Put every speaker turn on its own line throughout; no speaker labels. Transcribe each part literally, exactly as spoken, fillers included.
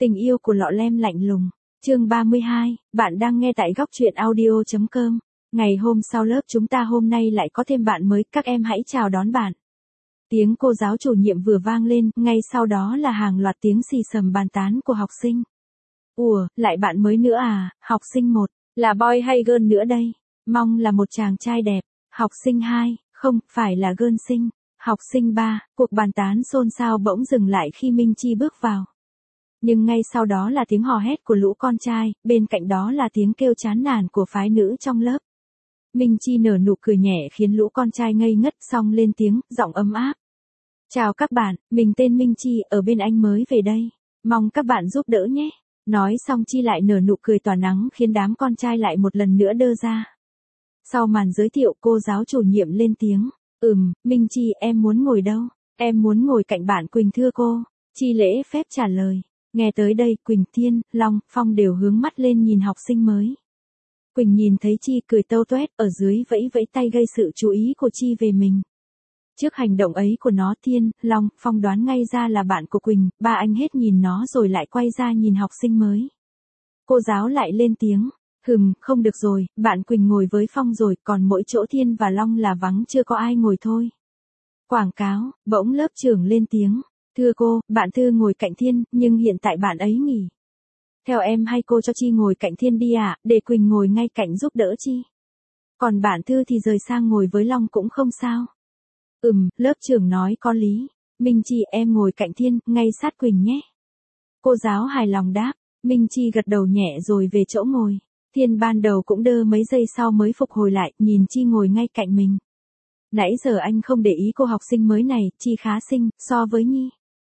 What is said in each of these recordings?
Tình yêu của lọ lem lạnh lùng. Chương ba mươi hai, bạn đang nghe tại góc truyện audio chấm com. Ngày hôm sau lớp chúng ta hôm nay lại có thêm bạn mới, các em hãy chào đón bạn. Tiếng cô giáo chủ nhiệm vừa vang lên, ngay sau đó là hàng loạt tiếng xì xầm bàn tán của học sinh. Ủa, lại bạn mới nữa à, học sinh một, là boy hay girl nữa đây? Mong là một chàng trai đẹp. Học sinh hai, không, phải là girl xinh. Học sinh ba, cuộc bàn tán xôn xao bỗng dừng lại khi Minh Chi bước vào. Nhưng ngay sau đó là tiếng hò hét của lũ con trai, bên cạnh đó là tiếng kêu chán nản của phái nữ trong lớp. Minh Chi nở nụ cười nhẹ khiến lũ con trai ngây ngất, xong lên tiếng, giọng ấm áp. Chào các bạn, mình tên Minh Chi, ở bên anh mới về đây. Mong các bạn giúp đỡ nhé. Nói xong Chi lại nở nụ cười tỏa nắng khiến đám con trai lại một lần nữa đơ ra. Sau màn giới thiệu cô giáo chủ nhiệm lên tiếng. Ừm, Minh Chi, em muốn ngồi đâu? Em muốn ngồi cạnh bạn Quỳnh thưa cô. Chi lễ phép trả lời. Nghe tới đây, Quỳnh, Thiên, Long, Phong đều hướng mắt lên nhìn học sinh mới. Quỳnh nhìn thấy Chi cười tâu toét, ở dưới vẫy vẫy tay gây sự chú ý của Chi về mình. Trước hành động ấy của nó, Thiên, Long, Phong đoán ngay ra là bạn của Quỳnh, ba anh hết nhìn nó rồi lại quay ra nhìn học sinh mới. Cô giáo lại lên tiếng. Hừm, không được rồi, bạn Quỳnh ngồi với Phong rồi, còn mỗi chỗ Thiên và Long là vắng chưa có ai ngồi thôi. Quảng cáo, bỗng lớp trưởng lên tiếng. Thưa cô, bạn Thư ngồi cạnh Thiên, nhưng hiện tại bạn ấy nghỉ. Theo em hay cô cho Chi ngồi cạnh Thiên đi ạ, à, để Quỳnh ngồi ngay cạnh giúp đỡ Chi. Còn bạn Thư thì rời sang ngồi với Long cũng không sao. Ừm, lớp trưởng nói có lý. Minh Chi, em ngồi cạnh Thiên, ngay sát Quỳnh nhé. Cô giáo hài lòng đáp. Minh Chi gật đầu nhẹ rồi về chỗ ngồi. Thiên ban đầu cũng đơ mấy giây sau mới phục hồi lại, nhìn Chi ngồi ngay cạnh mình. Nãy giờ anh không để ý cô học sinh mới này, Chi khá xinh, so với Nhi.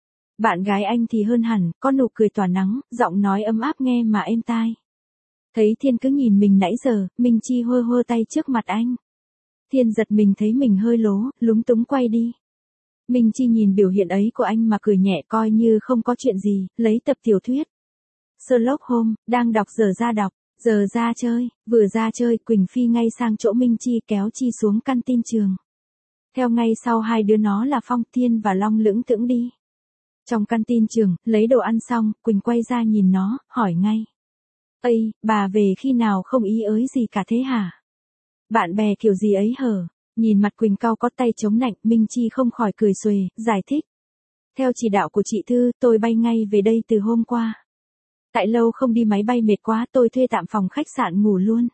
Bạn gái anh thì hơn hẳn, có nụ cười tỏa nắng, giọng nói ấm áp nghe mà êm tai. Thấy Thiên cứ nhìn mình nãy giờ, Minh Chi hơ hơ tay trước mặt anh. Thiên giật mình thấy mình hơi lố, lúng túng quay đi. Minh Chi nhìn biểu hiện ấy của anh mà cười nhẹ coi như không có chuyện gì, lấy tập tiểu thuyết. Sherlock Holmes, đang đọc giờ ra đọc. Giờ ra chơi, vừa ra chơi, Quỳnh phi ngay sang chỗ Minh Chi kéo Chi xuống căn tin trường. Theo ngay sau hai đứa nó là Phong, Thiên và Long lững thững đi. Trong căn tin trường, lấy đồ ăn xong, Quỳnh quay ra nhìn nó, hỏi ngay. Ây, bà về khi nào không ý ới gì cả thế hả? Bạn bè kiểu gì ấy hở? Nhìn mặt Quỳnh cau có tay chống nạnh, Minh Chi không khỏi cười xuề, giải thích. Theo chỉ đạo của chị Thư, tôi bay ngay về đây từ hôm qua. Tại lâu không đi máy bay mệt quá, tôi thuê tạm phòng khách sạn ngủ luôn.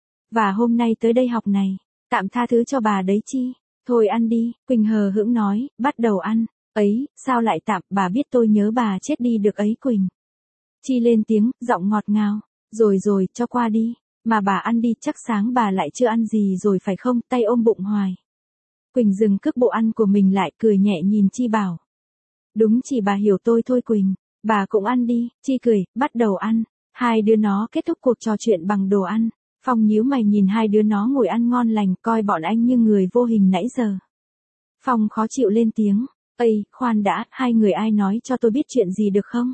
Và hôm nay tới đây học này, tạm tha thứ cho bà đấy Chi. Thôi ăn đi, Quỳnh hờ hững nói, bắt đầu ăn. Ấy, sao lại tạm, bà biết tôi nhớ bà chết đi được ấy Quỳnh. Chi lên tiếng, giọng ngọt ngào. Rồi rồi, cho qua đi. Mà bà ăn đi, chắc sáng bà lại chưa ăn gì rồi phải không, tay ôm bụng hoài. Quỳnh dừng cước bộ ăn của mình lại, cười nhẹ nhìn Chi bảo. Đúng chỉ bà hiểu tôi thôi Quỳnh. Bà cũng ăn đi, Chi cười, bắt đầu ăn. Hai đứa nó kết thúc cuộc trò chuyện bằng đồ ăn. Phong nhíu mày nhìn hai đứa nó ngồi ăn ngon lành, coi bọn anh như người vô hình nãy giờ. Phong khó chịu lên tiếng. Ây, khoan đã, hai người ai nói cho tôi biết chuyện gì được không?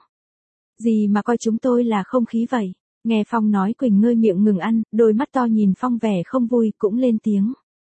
Gì mà coi chúng tôi là không khí vậy? Nghe Phong nói Quỳnh ngơi miệng ngừng ăn, đôi mắt to nhìn Phong vẻ không vui, cũng lên tiếng.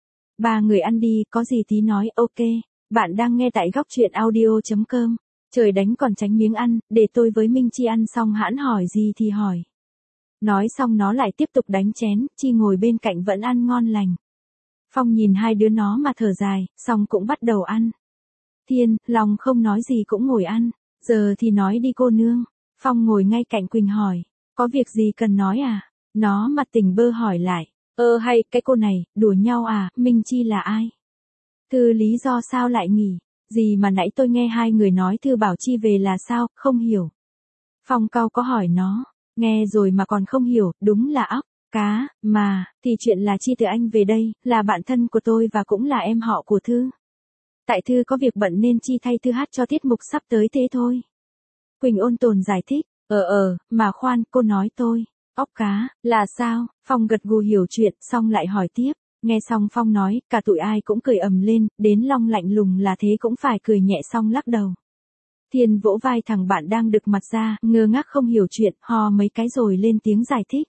Ba người ăn đi, có gì tí nói, ok. Bạn đang nghe tại góc truyện audio chấm com. Trời đánh còn tránh miếng ăn, để tôi với Minh Chi ăn xong hãn hỏi gì thì hỏi. Nói xong nó lại tiếp tục đánh chén, Chi ngồi bên cạnh vẫn ăn ngon lành. Phong nhìn hai đứa nó mà thở dài, xong cũng bắt đầu ăn. Thiên, Long không nói gì cũng ngồi ăn, giờ thì nói đi cô nương. Phong ngồi ngay cạnh Quỳnh hỏi, có việc gì cần nói à? Nó mặt tỉnh bơ hỏi lại, ơ hay, cái cô này, đùa nhau à, Minh Chi là ai? Thư lý do sao lại nghỉ? Gì mà nãy tôi nghe hai người nói Thư bảo Chi về là sao, không hiểu. Phong cau có hỏi nó, nghe rồi mà còn không hiểu, đúng là óc, cá, mà, thì chuyện là Chi từ anh về đây, là bạn thân của tôi và cũng là em họ của Thư. Tại Thư có việc bận nên Chi thay Thư hát cho tiết mục sắp tới thế thôi. Quỳnh ôn tồn giải thích, ờ ờ, mà khoan, cô nói tôi, óc cá, là sao? Phong gật gù hiểu chuyện, xong lại hỏi tiếp. Nghe xong Phong nói, cả tụi ai cũng cười ầm lên, đến Long lạnh lùng là thế cũng phải cười nhẹ xong lắc đầu. Thiên vỗ vai thằng bạn đang đực mặt ra, ngơ ngác không hiểu chuyện, ho mấy cái rồi lên tiếng giải thích.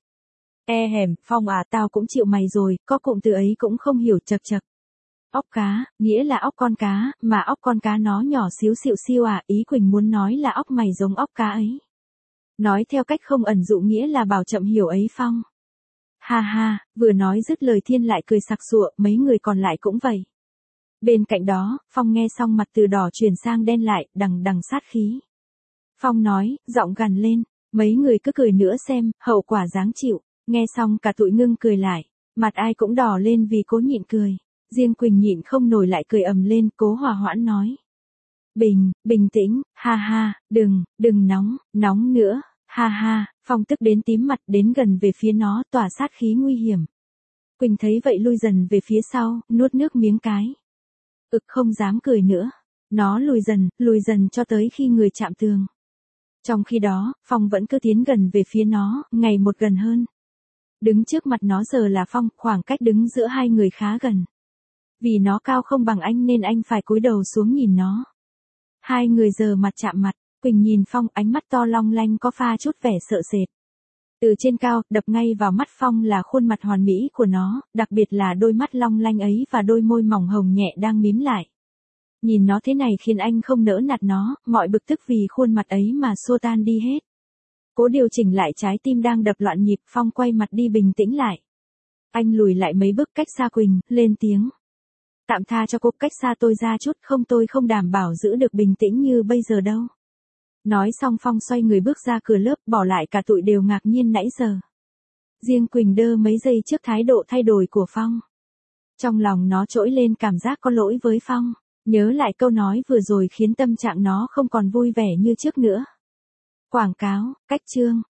E hèm, Phong à, tao cũng chịu mày rồi, có cụm từ ấy cũng không hiểu, chật chật. Óc cá, nghĩa là óc con cá, mà óc con cá nó nhỏ xíu xịu xiu à, ý Quỳnh muốn nói là óc mày giống óc cá ấy. Nói theo cách không ẩn dụ nghĩa là bảo chậm hiểu ấy Phong. Ha ha, vừa nói dứt lời Thiên lại cười sặc sụa, mấy người còn lại cũng vậy. Bên cạnh đó, Phong nghe xong mặt từ đỏ chuyển sang đen lại, đằng đằng sát khí. Phong nói, giọng gằn lên, mấy người cứ cười nữa xem, hậu quả dáng chịu. Nghe xong cả tụi ngưng cười lại, mặt ai cũng đỏ lên vì cố nhịn cười. Riêng Quỳnh nhịn không nổi lại cười ầm lên, cố hòa hoãn nói. Bình, bình tĩnh, ha ha, đừng, đừng nóng, nóng nữa, ha ha. Phong tức đến tím mặt đến gần về phía nó, tỏa sát khí nguy hiểm. Quỳnh thấy vậy lui dần về phía sau, nuốt nước miếng cái. Ực không dám cười nữa. Nó lùi dần, lùi dần cho tới khi người chạm tường. Trong khi đó, Phong vẫn cứ tiến gần về phía nó, ngày một gần hơn. Đứng trước mặt nó giờ là Phong, khoảng cách đứng giữa hai người khá gần. Vì nó cao không bằng anh nên anh phải cúi đầu xuống nhìn nó. Hai người giờ mặt chạm mặt, Quỳnh nhìn Phong, ánh mắt to long lanh có pha chút vẻ sợ sệt. Từ trên cao, đập ngay vào mắt Phong là khuôn mặt hoàn mỹ của nó, đặc biệt là đôi mắt long lanh ấy và đôi môi mỏng hồng nhẹ đang mím lại. Nhìn nó thế này khiến anh không nỡ nạt nó, mọi bực tức vì khuôn mặt ấy mà xua tan đi hết. Cố điều chỉnh lại trái tim đang đập loạn nhịp, Phong quay mặt đi bình tĩnh lại. Anh lùi lại mấy bước cách xa Quỳnh, lên tiếng. Tạm tha cho cô, cách xa tôi ra chút, không tôi không đảm bảo giữ được bình tĩnh như bây giờ đâu. Nói xong Phong xoay người bước ra cửa lớp, bỏ lại cả tụi đều ngạc nhiên nãy giờ. Riêng Quỳnh đơ mấy giây trước thái độ thay đổi của Phong. Trong lòng nó trỗi lên cảm giác có lỗi với Phong, nhớ lại câu nói vừa rồi khiến tâm trạng nó không còn vui vẻ như trước nữa. Quảng cáo, cách chương.